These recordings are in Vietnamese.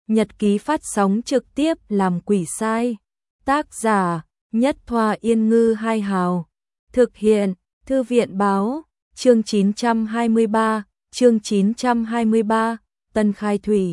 Nhật ký phát sóng trực tiếp làm quỷ sai. Tác giả Nhất Thoa Yên Ngư Hai Hào. Thực hiện Thư viện báo. Chương 923, Tân Khai Thủy.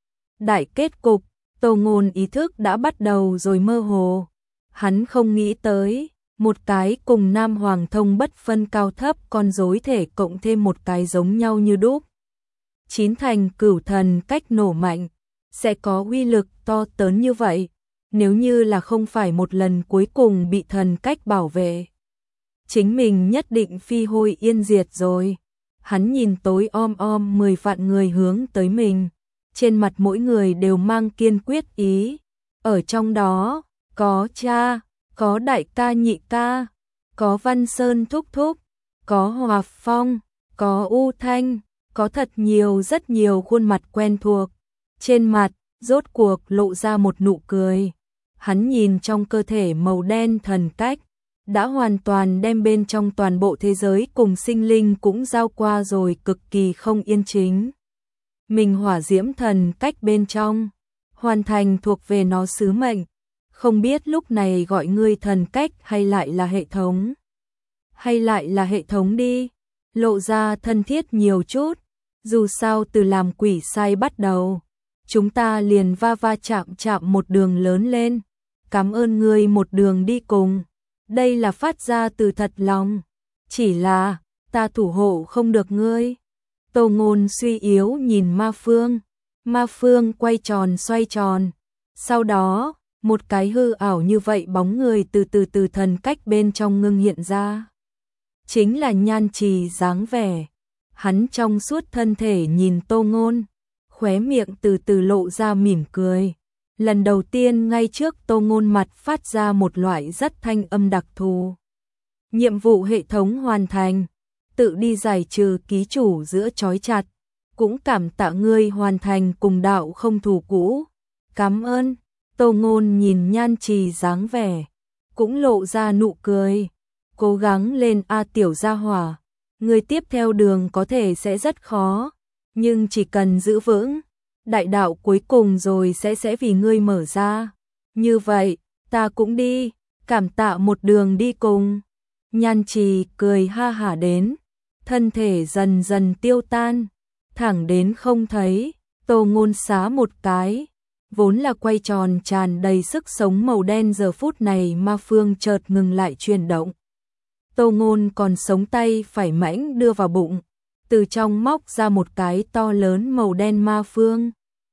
Đại kết cục, Tô Ngôn ý thức đã bắt đầu rồi mơ hồ. Hắn không nghĩ tới, một cái cùng Nam Hoàng Thông bất phân cao thấp con rối thể cộng thêm một cái giống nhau như đúc. Chín thành cửu thần cách nổ mạnh, sẽ có uy lực to lớn như vậy, nếu như là không phải một lần cuối cùng bị thần cách bảo vệ. Chính mình nhất định phi hôi yên diệt rồi. Hắn nhìn tối om 10 vạn người hướng tới mình, trên mặt mỗi người đều mang kiên quyết ý. Ở trong đó, có cha, có đại ca nhị ca, có Văn Sơn thúc thúc, có Hòa Phong, có U Thanh, có thật nhiều rất nhiều khuôn mặt quen thuộc. Trên mặt, rốt cuộc lộ ra một nụ cười. Hắn nhìn trong cơ thể màu đen thần cách, đã hoàn toàn đem bên trong toàn bộ thế giới cùng sinh linh cũng giao qua rồi, cực kỳ không yên chính. Mình hỏa diễm thần cách bên trong, hoàn thành thuộc về nó sứ mệnh. Không biết lúc này gọi ngươi thần cách hay lại là hệ thống. Hay lại là hệ thống đi, lộ ra thân thiết nhiều chút. Dù sao từ làm quỷ sai bắt đầu, chúng ta liền va chạm một đường lớn lên. Cảm ơn ngươi một đường đi cùng. Đây là phát ra từ thật lòng. Chỉ là, ta thủ hộ không được ngươi. Tô Ngôn suy yếu nhìn Ma Phương. Ma Phương quay tròn xoay tròn. Sau đó, một cái hư ảo như vậy bóng người từ thần cách bên trong ngưng hiện ra. Chính là Nhan Trì dáng vẻ. Hắn trong suốt thân thể nhìn Tô Ngôn, khóe miệng từ lộ ra mỉm cười. Lần đầu tiên ngay trước Tô Ngôn mặt phát ra một loại rất thanh âm đặc thù. Nhiệm vụ hệ thống hoàn thành, tự đi giải trừ ký chủ giữa trói chặt, cũng cảm tạ ngươi hoàn thành cùng đạo không thù cũ. Cảm ơn. Tô Ngôn nhìn Nhan Trì dáng vẻ, cũng lộ ra nụ cười. Cố gắng lên a tiểu gia hỏa, người tiếp theo đường có thể sẽ rất khó, nhưng chỉ cần giữ vững, đại đạo cuối cùng rồi sẽ vì ngươi mở ra. Như vậy, ta cũng đi, cảm tạ một đường đi cùng. Nhan Trì cười ha hả đến, thân thể dần dần tiêu tan, thẳng đến không thấy. Tô Ngôn xá một cái, vốn là quay tròn tràn đầy sức sống màu đen, giờ phút này Ma Phương chợt ngừng lại chuyển động. Tô Ngôn còn sống tay phải mãnh đưa vào bụng, từ trong móc ra một cái to lớn màu đen Ma Phương.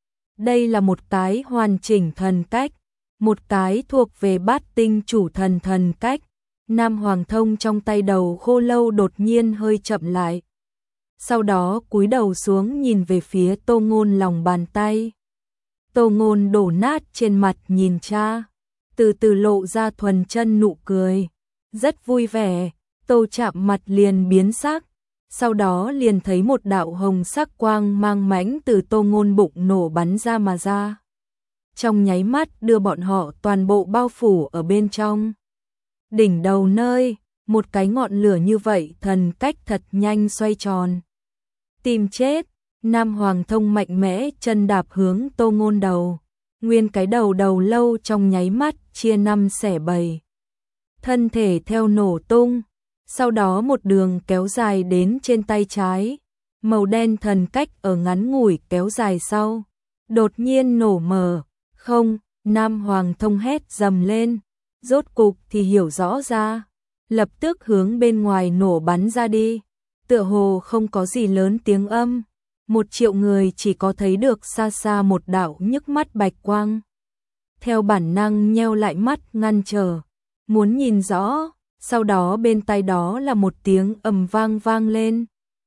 Đây là một cái hoàn chỉnh thần cách, một cái thuộc về bát tinh chủ thần thần cách. Nam Hoàng Thông trong tay đầu khô lâu đột nhiên hơi chậm lại. Sau đó cúi đầu xuống nhìn về phía Tô Ngôn lòng bàn tay. Tô Ngôn đổ nát trên mặt nhìn cha, từ lộ ra thuần chân nụ cười. Rất vui vẻ, Tô chạm mặt liền biến sắc. Sau đó liền thấy một đạo hồng sắc quang mang mãnh từ Tô Ngôn bụng nổ bắn ra mà ra. Trong nháy mắt đưa bọn họ toàn bộ bao phủ ở bên trong. Đỉnh đầu nơi, một cái ngọn lửa như vậy thần cách thật nhanh xoay tròn. Tìm chết, Nam Hoàng Thông mạnh mẽ chân đạp hướng Tô Ngôn đầu. Nguyên cái đầu lâu trong nháy mắt chia năm xẻ bảy. Thân thể theo nổ tung. Sau đó một đường kéo dài đến trên tay trái, màu đen thần cách ở ngắn ngủi kéo dài sau, đột nhiên nổ mở. Không, Nam Hoàng Thông hét dầm lên, rốt cục thì hiểu rõ ra, lập tức hướng bên ngoài nổ bắn ra đi, tựa hồ không có gì lớn tiếng âm, 1 triệu người chỉ có thấy được xa xa một đạo nhức mắt bạch quang. Theo bản năng nheo lại mắt ngăn trở, muốn nhìn rõ. Sau đó bên tai đó là một tiếng ầm vang lên.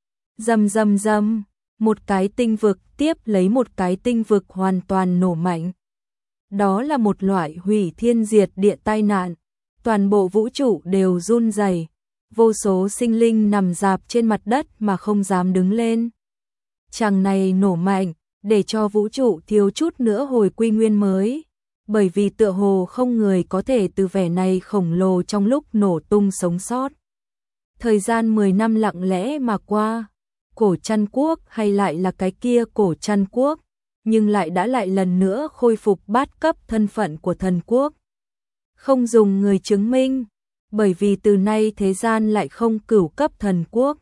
Rầm, một cái tinh vực tiếp lấy một cái tinh vực hoàn toàn nổ mạnh. Đó là một loại hủy thiên diệt địa tai nạn. Toàn bộ vũ trụ đều run rẩy, vô số sinh linh nằm rạp trên mặt đất mà không dám đứng lên. Chàng này nổ mạnh, để cho vũ trụ thiếu chút nữa hồi quy nguyên mới. Bởi vì tựa hồ không người có thể từ vẻ này khổng lồ trong lúc nổ tung sống sót. Thời gian 10 năm lặng lẽ mà qua, cổ Trăn Quốc hay lại là cái kia cổ Trăn Quốc, nhưng lại lần nữa khôi phục bát cấp thân phận của thần quốc. Không dùng người chứng minh, bởi vì từ nay thế gian lại không cửu cấp thần quốc.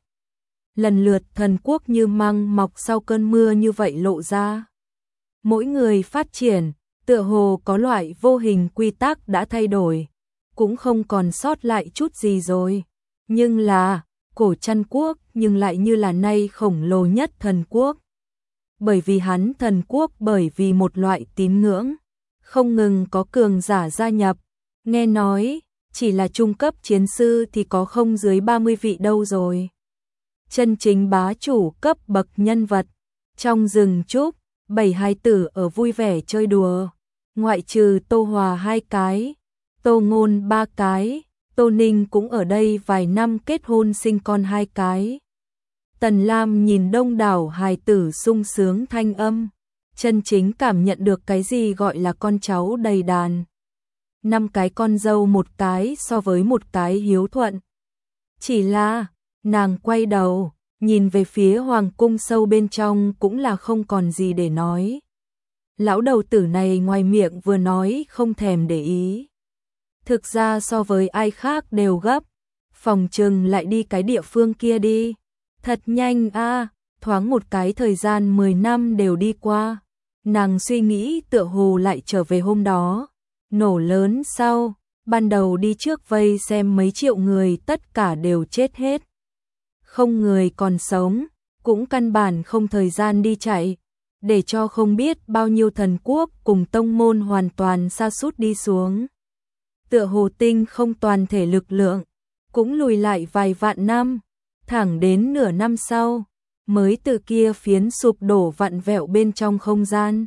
Lần lượt thần quốc như măng mọc sau cơn mưa như vậy lộ ra. Mỗi người phát triển, tựa hồ có loại vô hình quy tắc đã thay đổi, cũng không còn sót lại chút gì rồi. Nhưng là, cổ Trăn quốc nhưng lại như là nay khổng lồ nhất thần quốc. Bởi vì hắn thần quốc bởi vì một loại tín ngưỡng, không ngừng có cường giả gia nhập. Nghe nói, chỉ là trung cấp chiến sư thì có không dưới 30 vị đâu rồi. Chân chính bá chủ cấp bậc nhân vật. Trong rừng trúc, 7 hài tử ở vui vẻ chơi đùa. Ngoại trừ Tô Hòa 2 cái, Tô Ngôn 3 cái, Tô Ninh cũng ở đây vài năm kết hôn sinh con 2 cái. Tần Lam nhìn đông đảo hài tử sung sướng thanh âm, chân chính cảm nhận được cái gì gọi là con cháu đầy đàn. 5 cái con dâu một cái so với một cái hiếu thuận. Chỉ là, nàng quay đầu, nhìn về phía hoàng cung sâu bên trong cũng là không còn gì để nói. Lão đầu tử này ngoài miệng vừa nói không thèm để ý. Thực ra so với ai khác đều gấp, phòng trừng lại đi cái địa phương kia đi. Thật nhanh a, thoáng một cái thời gian 10 năm đều đi qua. Nàng suy nghĩ tựa hồ lại trở về hôm đó. Nổ lớn sau, ban đầu đi trước vây xem mấy triệu người tất cả đều chết hết. Không người còn sống, cũng căn bản không thời gian đi chạy, để cho không biết bao nhiêu thần quốc cùng tông môn hoàn toàn sa sút đi xuống. Tựa hồ tinh không toàn thể lực lượng, cũng lùi lại vài vạn năm, thẳng đến nửa năm sau, mới từ kia phiến sụp đổ vặn vẹo bên trong không gian.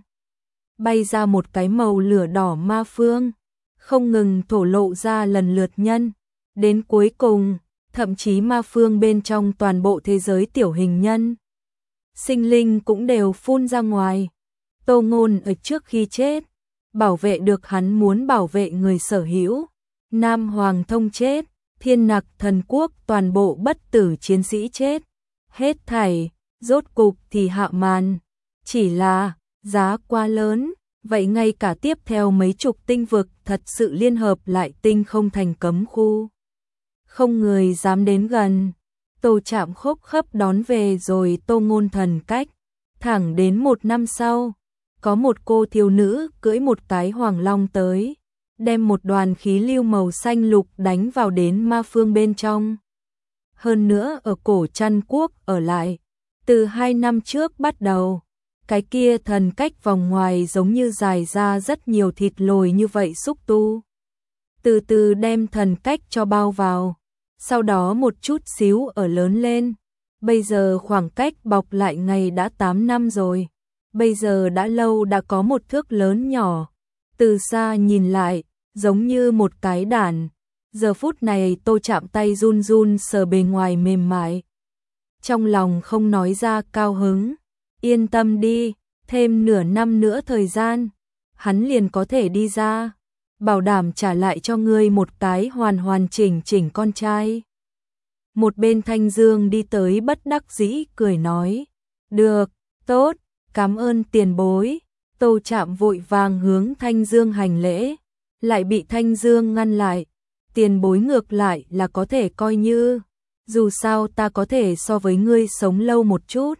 Bay ra một cái màu lửa đỏ ma phương, không ngừng thổ lộ ra lần lượt nhân, đến cuối cùng, thậm chí ma phương bên trong toàn bộ thế giới tiểu hình nhân. Sinh linh cũng đều phun ra ngoài. Tô Ngôn ở trước khi chết, bảo vệ được hắn muốn bảo vệ người sở hữu. Nam Hoàng Thông chết, Thiên Nặc thần quốc toàn bộ bất tử chiến sĩ chết. Hết thảy, rốt cục thì hạ màn. Chỉ là, giá quá lớn, vậy ngay cả tiếp theo mấy chục tinh vực thật sự liên hợp lại tinh không thành cấm khu. Không người dám đến gần. Tô Trạm khốc khấp đón về rồi Tô Ngôn thần cách. Thẳng đến 1 năm sau, có một cô thiếu nữ cưỡi một cái hoàng long tới, đem một đoàn khí lưu màu xanh lục đánh vào đến ma phương bên trong. Hơn nữa ở cổ Trăn quốc ở lại, từ 2 năm trước bắt đầu, cái kia thần cách vòng ngoài giống như dài ra rất nhiều thịt lồi như vậy xúc tu. Từ từ đem thần cách cho bao vào, sau đó một chút xíu ở lớn lên. Bây giờ khoảng cách bọc lại ngày đã 8 năm rồi. Bây giờ đã lâu đã có một thước lớn nhỏ. Từ xa nhìn lại, giống như một cái đàn. Giờ phút này Tô Trạm tay run run sờ bề ngoài mềm mại. Trong lòng không nói ra cao hứng. Yên tâm đi, thêm nửa năm nữa thời gian, hắn liền có thể đi ra. Bảo đảm trả lại cho ngươi một cái hoàn chỉnh con trai. Một bên Thanh Dương đi tới bất đắc dĩ cười nói. Được, tốt, cảm ơn tiền bối. Tô Trạm vội vàng hướng Thanh Dương hành lễ, lại bị Thanh Dương ngăn lại. Tiền bối ngược lại là có thể coi như, dù sao ta có thể so với ngươi sống lâu một chút.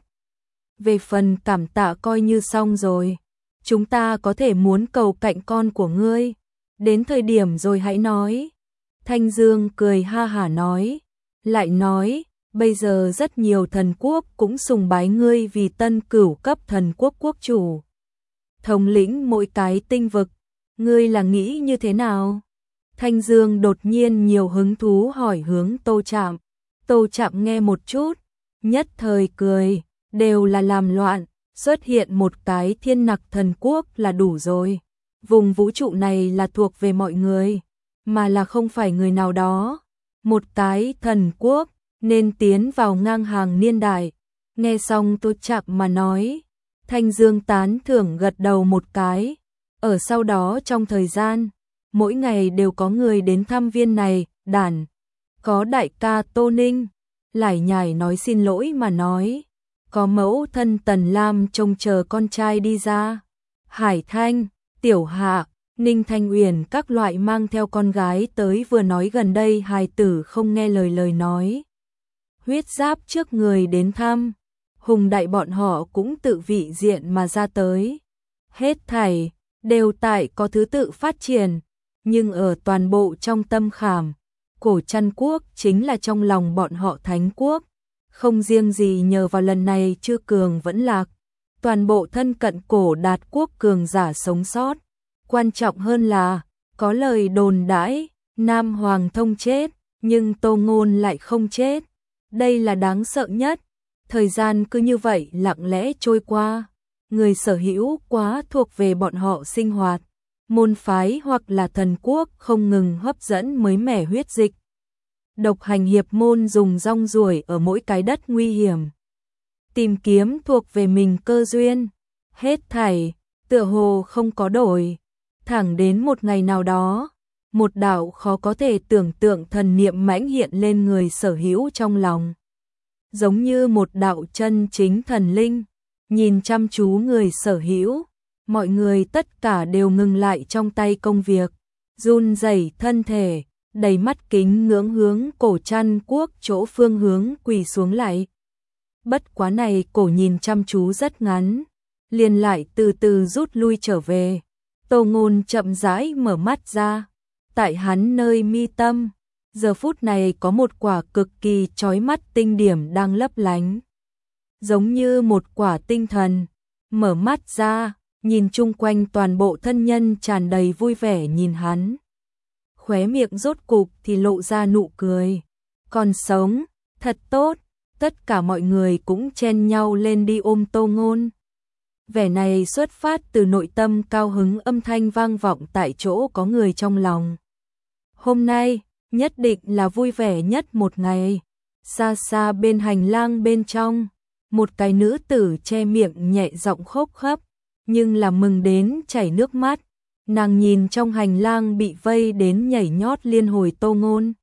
Về phần cảm tạ coi như xong rồi, chúng ta có thể muốn cầu cạnh con của ngươi, đến thời điểm rồi hãy nói. Thanh Dương cười ha hả nói, lại nói, bây giờ rất nhiều thần quốc cũng sùng bái ngươi vì tân cửu cấp thần quốc quốc chủ. Thống lĩnh mỗi cái tinh vực, ngươi là nghĩ như thế nào? Thanh Dương đột nhiên nhiều hứng thú hỏi hướng Tô Trạm. Tô Trạm nghe một chút, nhất thời cười, đều là làm loạn, xuất hiện một cái Thiên Nặc thần quốc là đủ rồi. Vùng vũ trụ này là thuộc về mọi người, mà là không phải người nào đó. Một cái thần quốc nên tiến vào ngang hàng niên đại. Nghe xong Tô Trạm mà nói, Thanh Dương tán thưởng gật đầu một cái. Ở sau đó trong thời gian, mỗi ngày đều có người đến thăm viên này, đàn. Có đại ca Tô Ninh, lải nhải nói xin lỗi mà nói. có mẫu thân Tần Lam trông chờ con trai đi ra. Hải Thanh, Tiểu Hạ, Ninh Thanh Uyển các loại mang theo con gái tới, vừa nói gần đây hài tử không nghe lời nói. Huyết Giáp trước người đến thăm, Hùng Đại bọn họ cũng tự vị diện mà ra tới. Hết thảy đều tại có thứ tự phát triển, nhưng ở toàn bộ trong tâm khảm, Cổ Trăn Quốc chính là trong lòng bọn họ thánh quốc. Không riêng gì nhờ vào lần này Chư Cường vẫn lạc, toàn bộ thân cận Cổ Đạt Quốc cường giả sống sót. Quan trọng hơn là, có lời đồn đãi, Nam Hoàng Thông chết, nhưng Tô Ngôn lại không chết. Đây là đáng sợ nhất. Thời gian cứ như vậy lặng lẽ trôi qua. Người sở hữu quá thuộc về bọn họ sinh hoạt. Môn phái hoặc là thần quốc không ngừng hấp dẫn mới mẻ huyết dịch. Độc hành hiệp môn dùng rong ruổi ở mỗi cái đất nguy hiểm. Tìm kiếm thuộc về mình cơ duyên. Hết thảy, tựa hồ không có đổi. Thẳng đến một ngày nào đó, một đạo khó có thể tưởng tượng thần niệm mãnh hiện lên người sở hữu trong lòng. Giống như một đạo chân chính thần linh, nhìn chăm chú người sở hữu, mọi người tất cả đều ngừng lại trong tay công việc, run rẩy thân thể, đầy mắt kính ngưỡng hướng Cổ Trăn Quốc chỗ phương hướng quỳ xuống lại. Bất quá này cổ nhìn chăm chú rất ngắn, liền lại từ từ rút lui trở về. Tô Ngôn chậm rãi mở mắt ra, tại hắn nơi mi tâm, giờ phút này có một quả cực kỳ chói mắt tinh điểm đang lấp lánh. Giống như một quả tinh thần, mở mắt ra, nhìn chung quanh toàn bộ thân nhân tràn đầy vui vẻ nhìn hắn. Khóe miệng rốt cục thì lộ ra nụ cười. Còn sống, thật tốt, tất cả mọi người cũng chen nhau lên đi ôm Tô Ngôn. Vẻ này xuất phát từ nội tâm cao hứng, âm thanh vang vọng tại chỗ có người trong lòng. Hôm nay, nhất định là vui vẻ nhất một ngày. Xa xa bên hành lang bên trong, một cái nữ tử che miệng nhẹ giọng khóc khóc, nhưng là mừng đến chảy nước mắt. Nàng nhìn trong hành lang bị vây đến nhảy nhót liên hồi Tô Ngôn.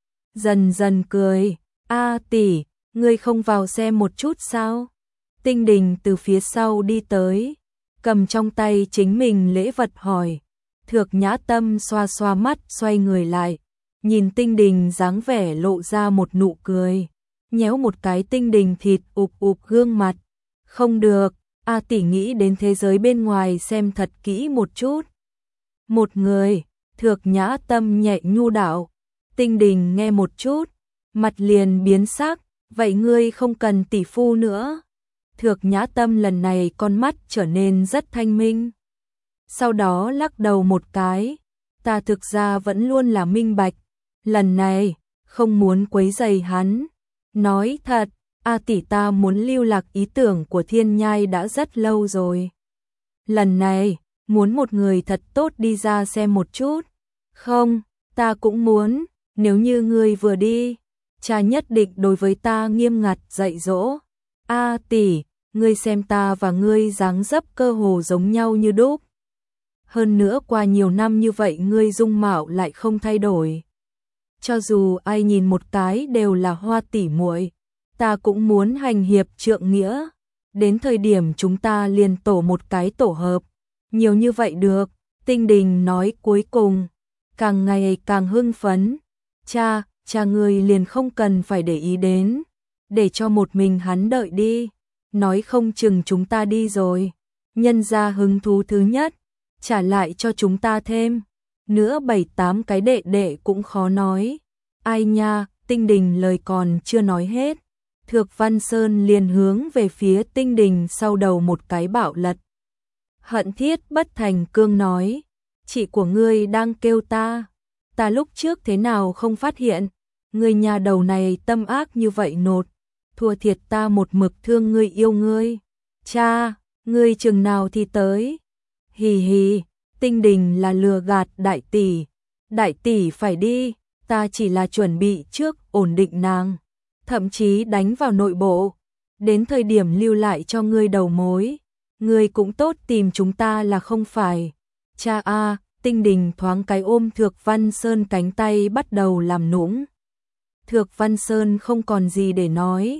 Dần dần cười, "A tỷ, ngươi không vào xem một chút sao?" Tinh Đình từ phía sau đi tới, cầm trong tay chính mình lễ vật hỏi. Thược Nhã Tâm xoa xoa mắt xoay người lại, nhìn Tinh Đình dáng vẻ lộ ra một nụ cười, nhéo một cái Tinh Đình thịt ụp gương mặt. "Không được, A tỷ nghĩ đến thế giới bên ngoài xem thật kỹ một chút." "Một người." Thược Nhã Tâm nhẹ nhu đạo. Tinh Đình nghe một chút, mặt liền biến sắc, "Vậy ngươi không cần tỷ phu nữa." Thược Nhã Tâm lần này con mắt trở nên rất thanh minh. Sau đó lắc đầu một cái, "Ta thực ra vẫn luôn là minh bạch, lần này không muốn quấy rầy hắn. Nói thật, A tỷ ta muốn lưu lạc ý tưởng của Thiên Nhai đã rất lâu rồi. Lần này, muốn một người thật tốt đi ra xem một chút." "Không, ta cũng muốn, nếu như ngươi vừa đi, cha nhất định đối với ta nghiêm ngặt dạy dỗ. A tỷ, ngươi xem ta và ngươi dáng dấp cơ hồ giống nhau như đúc. Hơn nữa qua nhiều năm như vậy ngươi dung mạo lại không thay đổi. Cho dù ai nhìn một cái đều là hoa tỷ muội, ta cũng muốn hành hiệp trượng nghĩa. Đến thời điểm chúng ta liền tổ một cái tổ hợp, nhiều như vậy được." Tinh Đình nói cuối cùng, càng ngày càng hưng phấn. Cha ngươi liền không cần phải để ý đến, để cho một mình hắn đợi đi. Nói không chừng chúng ta đi rồi, nhân ra hứng thú thứ nhất, trả lại cho chúng ta thêm. Nữa 7-8 cái đệ đệ cũng khó nói. Ai nha, Tinh Đình lời còn chưa nói hết. Thược Văn Sơn liền hướng về phía Tinh Đình sau đầu một cái bạo lật. Hận Thiết bất thành cương nói, "Chị của ngươi đang kêu ta. Ta lúc trước thế nào không phát hiện, ngươi nhà đầu này tâm ác như vậy nột. Thua thiệt ta một mực thương ngươi yêu ngươi. Cha, ngươi chừng nào thì tới?" "Hì hì, Tinh Đình là lừa gạt đại tỷ. Đại tỷ phải đi, ta chỉ là chuẩn bị trước ổn định nàng, thậm chí đánh vào nội bộ. Đến thời điểm lưu lại cho ngươi đầu mối, ngươi cũng tốt tìm chúng ta là không phải." "Cha a." Tinh Đình thoáng cái ôm Thược Văn Sơn cánh tay bắt đầu làm nũng. Thược Văn Sơn không còn gì để nói,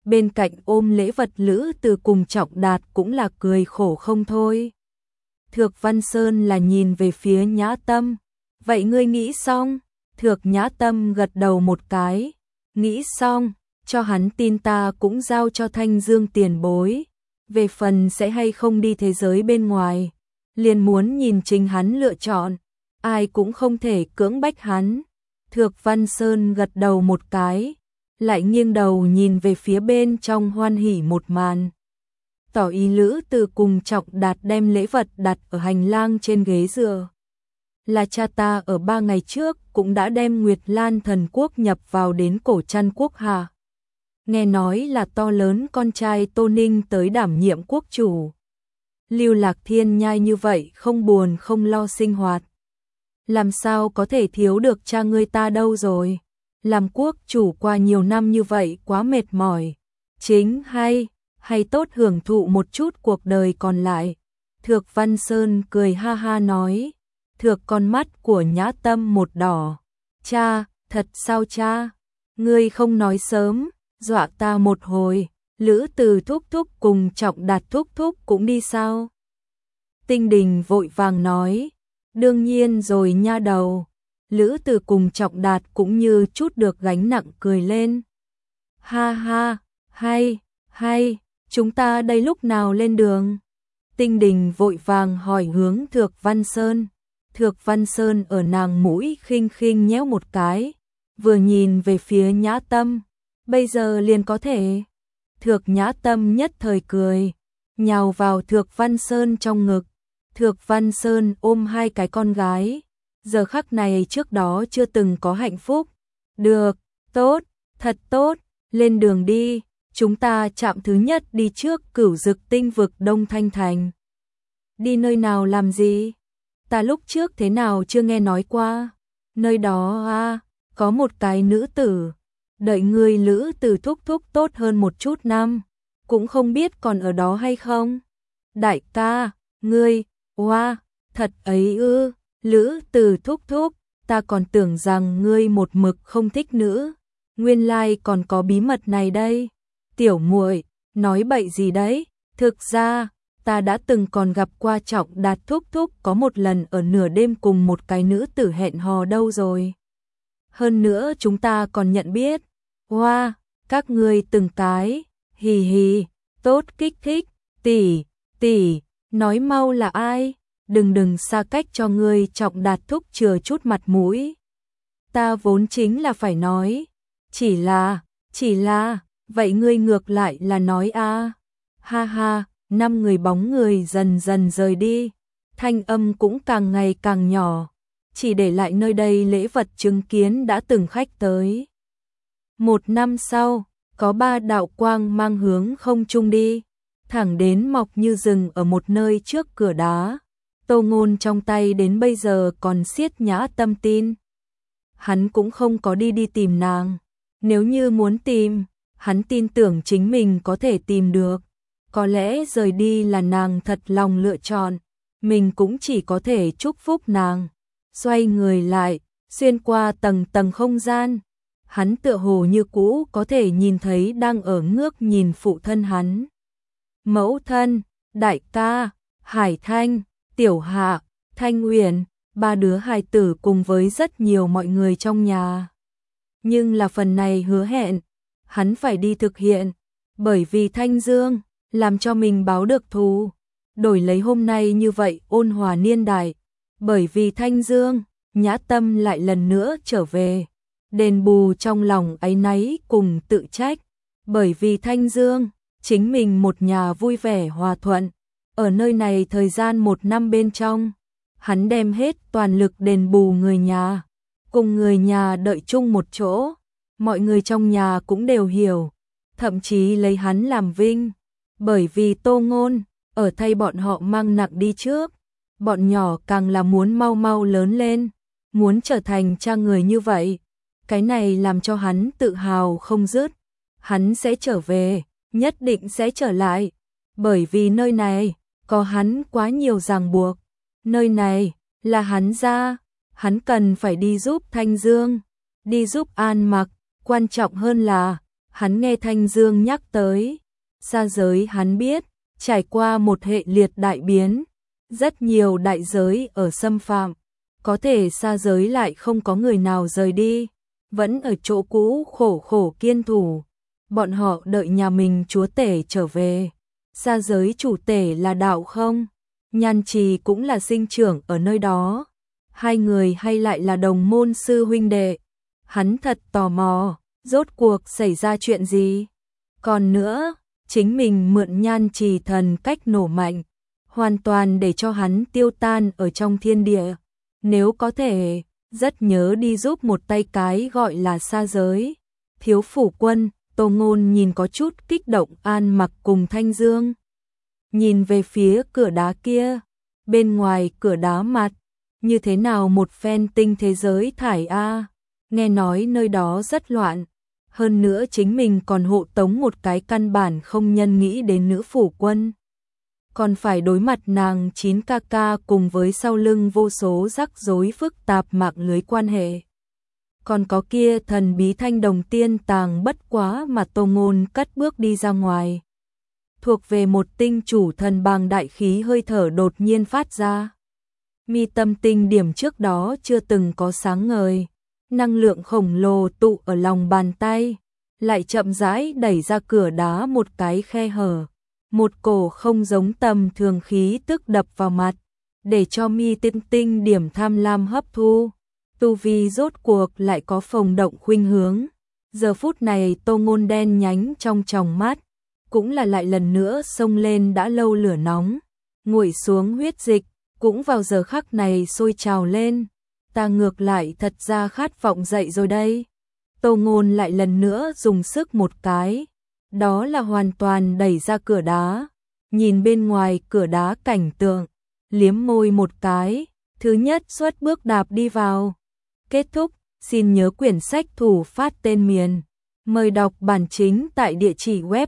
bên cạnh ôm lễ vật Lữ Từ cùng Trọng Đạt cũng là cười khổ không thôi. Thược Văn Sơn là nhìn về phía Nhã Tâm, vậy ngươi nghĩ xong? Thược Nhã Tâm gật đầu một cái, nghĩ xong, cho hắn tin ta cũng giao cho Thanh Dương tiền bối. Về phần sẽ hay không đi thế giới bên ngoài, liền muốn nhìn chính hắn lựa chọn, ai cũng không thể cưỡng bách hắn. Thược Văn Sơn gật đầu một cái, lại nghiêng đầu nhìn về phía bên trong hoan hỉ một màn. Tỏ ý Lữ Từ cùng Trọng Đạt đem lễ vật đặt ở hành lang trên ghế dựa. Là cha ta ở 3 ngày trước cũng đã đem Nguyệt Lan thần quốc nhập vào đến cổ Trăn quốc hạ. Nghe nói là to lớn con trai Tô Ninh tới đảm nhiệm quốc chủ. Lưu Lạc Thiên Nhai như vậy không buồn không lo sinh hoạt. Làm sao có thể thiếu được cha ngươi ta đâu rồi. Làm quốc chủ qua nhiều năm như vậy quá mệt mỏi. Chính hay tốt hưởng thụ một chút cuộc đời còn lại. Thược Văn Sơn cười ha ha nói. Thược con mắt của Nhã Tâm một đỏ. Cha, thật sao cha? Ngươi không nói sớm, dọa ta một hồi. Lữ Từ thúc thúc cùng Trọng Đạt thúc thúc cũng đi sao? Tinh Đình vội vàng nói. Đương nhiên rồi nha đầu. Lữ Từ cùng Trọng Đạt cũng như chút được gánh nặng cười lên. Ha ha, hay, chúng ta đây lúc nào lên đường? Tinh Đình vội vàng hỏi hướng Thược Văn Sơn. Thược Văn Sơn ở nàng mũi khinh khinh nhéo một cái, vừa nhìn về phía Nhã Tâm, bây giờ liền có thể. Thược Nhã Tâm nhất thời cười, nhào vào Thược Văn Sơn trong ngực. Thược Văn Sơn ôm hai cái con gái, giờ khắc này trước đó chưa từng có hạnh phúc. Được, tốt, thật tốt, lên đường đi, chúng ta chạm thứ nhất đi trước Cửu Dực Tinh vực Đông Thanh Thành. Đi nơi nào làm gì? Ta lúc trước thế nào chưa nghe nói qua? Nơi đó có một cái nữ tử, đợi ngươi Lữ Từ thúc thúc tốt hơn một chút năm, cũng không biết còn ở đó hay không. Đại ca, ngươi, thật ấy ư? Lữ Từ thúc thúc, ta còn tưởng rằng ngươi một mực không thích nữ, nguyên lai còn có bí mật này đây. Tiểu muội, nói bậy gì đấy? Thực ra, ta đã từng còn gặp qua Trọng Đạt thúc thúc có một lần ở nửa đêm cùng một cái nữ tử hẹn hò đâu rồi. Hơn nữa chúng ta còn nhận biết. Các ngươi từng cái, hì hì, tốt kích thích, tỷ, nói mau là ai? Đừng xa cách cho ngươi Trọng Đạt thúc chừa chút mặt mũi. Ta vốn chính là phải nói, chỉ là, vậy ngươi ngược lại là nói ha ha. 5 người bóng người dần dần rời đi, thanh âm cũng càng ngày càng nhỏ, chỉ để lại nơi đây lễ vật chứng kiến đã từng khách tới. 1 năm sau, có 3 đạo quang mang hướng không trung đi, thẳng đến mọc như rừng ở một nơi trước cửa đá. Tô Ngôn trong tay đến bây giờ còn siết Nhã Tâm tin. Hắn cũng không có đi tìm nàng, nếu như muốn tìm, hắn tin tưởng chính mình có thể tìm được. Có lẽ rời đi là nàng thật lòng lựa chọn, mình cũng chỉ có thể chúc phúc nàng. Xoay người lại, xuyên qua tầng tầng không gian, hắn tựa hồ như cũ có thể nhìn thấy đang ở ngước nhìn phụ thân hắn. Mẫu thân, đại ca, Hải Thanh, Tiểu Hạ, Thanh Uyển, 3 đứa hài tử cùng với rất nhiều mọi người trong nhà. Nhưng là phần này hứa hẹn, hắn phải đi thực hiện, bởi vì Thanh Dương làm cho mình báo được thù, đổi lấy hôm nay như vậy ôn hòa niên đại, bởi vì Thanh Dương, Nhã Tâm lại lần nữa trở về, đền bù trong lòng áy náy cùng tự trách, bởi vì Thanh Dương, chính mình một nhà vui vẻ hòa thuận, ở nơi này thời gian 1 năm bên trong, hắn đem hết toàn lực đền bù người nhà, cùng người nhà đợi chung một chỗ, mọi người trong nhà cũng đều hiểu, thậm chí lấy hắn làm vinh. Bởi vì Tô Ngôn, ở thay bọn họ mang nặng đi trước, bọn nhỏ càng là muốn mau mau lớn lên, muốn trở thành cha người như vậy. Cái này làm cho hắn tự hào không dứt. Hắn sẽ trở về, nhất định sẽ trở lại. Bởi vì nơi này, có hắn quá nhiều ràng buộc. Nơi này, là hắn ra, hắn cần phải đi giúp Thanh Dương, đi giúp An Mặc, quan trọng hơn là, Hắn nghe Thanh Dương nhắc tới, sa giới hắn biết, trải qua một hệ liệt đại biến, rất nhiều đại giới ở xâm phạm, có thể sa giới lại không có người nào rời đi, vẫn ở chỗ cũ khổ khổ kiên thủ. Bọn họ đợi nhà mình chúa tể trở về. Sa giới chủ tể là đạo không? Nhan Trì cũng là sinh trưởng ở nơi đó. Hai người hay lại là đồng môn sư huynh đệ? Hắn thật tò mò, rốt cuộc xảy ra chuyện gì? Còn nữa, chính mình mượn Nhan Trì thần cách nổ mạnh, hoàn toàn để cho hắn tiêu tan ở trong thiên địa. Nếu có thể, rất nhớ đi giúp một tay cái gọi là sa giới. Thiếu phủ quân, Tô Ngôn nhìn có chút kích động An Mặc cùng Thanh Dương. Nhìn về phía cửa đá kia, bên ngoài cửa đá mặt, như thế nào một phen tinh thế giới thải a, nghe nói nơi đó rất loạn, hơn nữa chính mình còn hộ tống một cái căn bản không nhân nghĩ đến nữ phủ quân. Còn phải đối mặt nàng 9 ca ca cùng với sau lưng vô số rắc rối phức tạp mạng lưới quan hệ. Còn có kia thần bí thanh đồng tiên tàng bất quá mà Tô Ngôn cất bước đi ra ngoài. Thuộc về một tinh chủ thần bàng đại khí hơi thở đột nhiên phát ra. Mi tâm tinh điểm trước đó chưa từng có sáng ngời. Năng lượng khổng lồ tụ ở lòng bàn tay. Lại chậm rãi đẩy ra cửa đá một cái khe hở. Một cổ không giống tầm thường khí tức đập vào mặt. Để cho mi tinh điểm tham lam hấp thu. Tu vi rốt cuộc lại có phồng động khuynh hướng. Giờ phút này Tô Ngôn đen nhánh trong tròng mắt, cũng là lại lần nữa xông lên đã lâu lửa nóng, nguội xuống huyết dịch, cũng vào giờ khắc này sôi trào lên. Ta ngược lại thật ra khát vọng dậy rồi đây. Tô Ngôn lại lần nữa dùng sức một cái, đó là hoàn toàn đẩy ra cửa đá, nhìn bên ngoài cửa đá cảnh tượng, liếm môi một cái, thứ nhất xuất bước đạp đi vào. Kết thúc, xin nhớ quyển sách thủ phát tên miền. Mời đọc bản chính tại địa chỉ web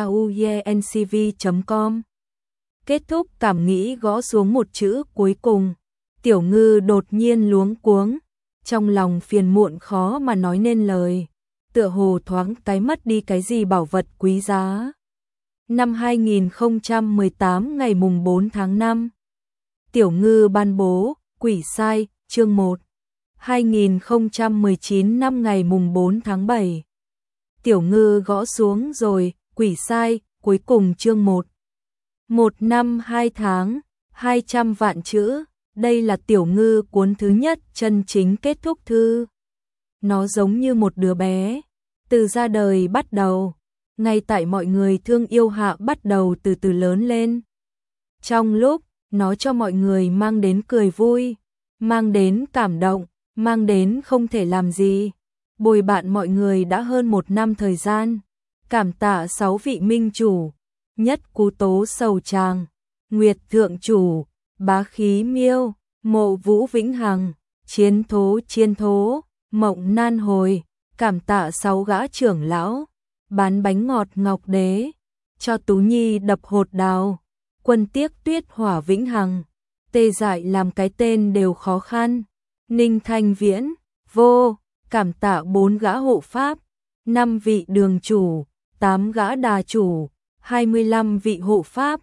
tauyencv.com. Kết thúc cảm nghĩ gõ xuống một chữ cuối cùng. Tiểu Ngư đột nhiên luống cuống, trong lòng phiền muộn khó mà nói nên lời, tựa hồ thoáng cái mất đi cái gì bảo vật quý giá. Năm 2018 ngày mùng 4 tháng 5. Tiểu Ngư ban bố, quỷ sai, chương 1. 2019 năm ngày mùng 4 tháng 7. Tiểu Ngư gõ xuống rồi, quỷ sai, cuối cùng chương 1. 1 năm 2 tháng, 200 vạn chữ, đây là Tiểu Ngư cuốn thứ nhất chân chính kết thúc thư. Nó giống như một đứa bé, từ ra đời bắt đầu, ngay tại mọi người thương yêu hạ bắt đầu từ từ lớn lên. Trong lúc, nó cho mọi người mang đến cười vui, mang đến cảm động, mang đến không thể làm gì. Bồi bạn mọi người đã hơn 1 năm thời gian. Cảm tạ 6 vị minh chủ, Nhất Cú Tố Sầu Tràng, Nguyệt Thượng Chủ, Bá Khí Miêu, Mộ Vũ Vĩnh Hằng, Chiến Thố, Mộng Nan Hồi. Cảm tạ 6 gã trưởng lão, bán bánh ngọt Ngọc Đế, cho Tú Nhi đập hột đào, Quân Tiếc Tuyết Hỏa Vĩnh Hằng, tê dại làm cái tên đều khó khăn, Ninh Thanh Viễn, vô. Cảm tạ 4 gã hộ pháp, 5 vị đường chủ, 8 gã đà chủ, 25 vị hộ pháp,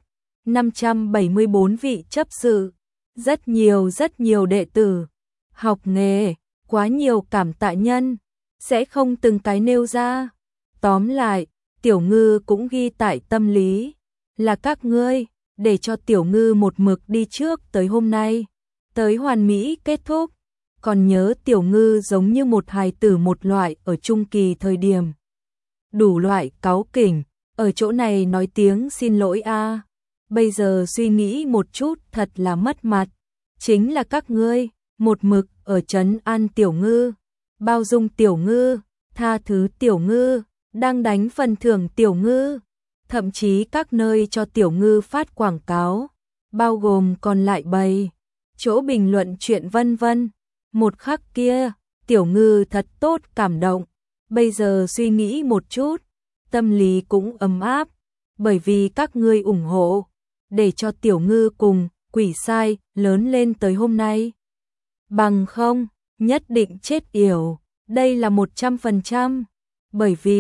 574 vị chấp sự, rất nhiều đệ tử, học nghề, quá nhiều cảm tạ nhân, sẽ không từng cái nêu ra. Tóm lại, Tiểu Ngư cũng ghi tại tâm lý, là các ngươi, để cho Tiểu Ngư một mực đi trước tới hôm nay, tới hoàn mỹ kết thúc. Còn nhớ Tiểu Ngư giống như một hài tử một loại ở trung kỳ thời điểm. Đủ loại cáu kỉnh, ở chỗ này nói tiếng xin lỗi a. Bây giờ suy nghĩ một chút thật là mất mặt. Chính là các ngươi, một mực ở trấn an Tiểu Ngư, bao dung Tiểu Ngư, tha thứ Tiểu Ngư, đang đánh phần thưởng Tiểu Ngư. Thậm chí các nơi cho Tiểu Ngư phát quảng cáo, bao gồm còn lại bày, chỗ bình luận chuyện vân vân. Một khắc kia, Tiểu Ngư thật tốt cảm động, bây giờ suy nghĩ một chút, tâm lý cũng ấm áp, bởi vì các ngươi ủng hộ, để cho Tiểu Ngư cùng quỷ sai lớn lên tới hôm nay. Bằng không, nhất định chết yểu, đây là 100%, bởi vì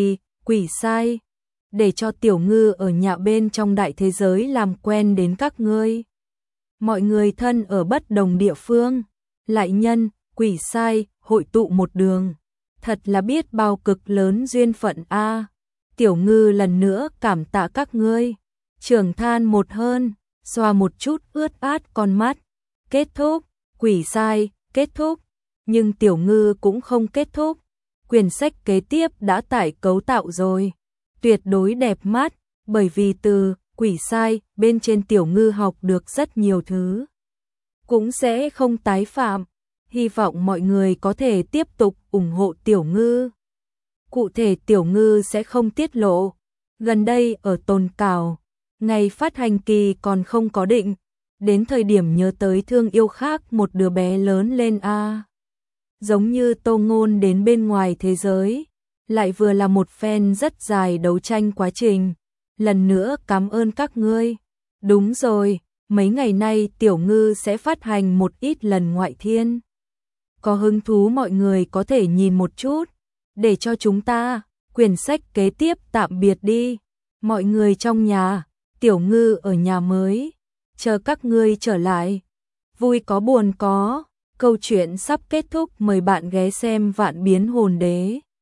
quỷ sai, để cho Tiểu Ngư ở nhà bên trong đại thế giới làm quen đến các ngươi. Mọi người thân ở bất đồng địa phương, lại nhân, quỷ sai, hội tụ một đường. Thật là biết bao cực lớn duyên phận a. Tiểu Ngư lần nữa cảm tạ các ngươi. Trưởng than một hơn, xoa một chút ướt át con mắt. Kết thúc, quỷ sai, kết thúc. Nhưng Tiểu Ngư cũng không kết thúc. Quyển sách kế tiếp đã tải cấu tạo rồi. Tuyệt đối đẹp mắt, bởi vì từ quỷ sai bên trên Tiểu Ngư học được rất nhiều thứ. Cũng sẽ không tái phạm. Hy vọng mọi người có thể tiếp tục ủng hộ Tiểu Ngư. Cụ thể Tiểu Ngư sẽ không tiết lộ. Gần đây ở Tồn Cảo, ngày phát hành kỳ còn không có định. Đến thời điểm nhớ tới thương yêu khác một đứa bé lớn lên a. Giống như Tô Ngôn đến bên ngoài thế giới, lại vừa là một phen rất dài đấu tranh quá trình. Lần nữa cảm ơn các ngươi. Đúng rồi, mấy ngày nay Tiểu Ngư sẽ phát hành một ít lần ngoại thiên. Có hứng thú mọi người có thể nhìn một chút, để cho chúng ta, quyển sách kế tiếp tạm biệt đi. Mọi người trong nhà, Tiểu Ngư ở nhà mới, chờ các ngươi trở lại. Vui có buồn có, câu chuyện sắp kết thúc, mời bạn ghé xem Vạn Biến Hồn Đế.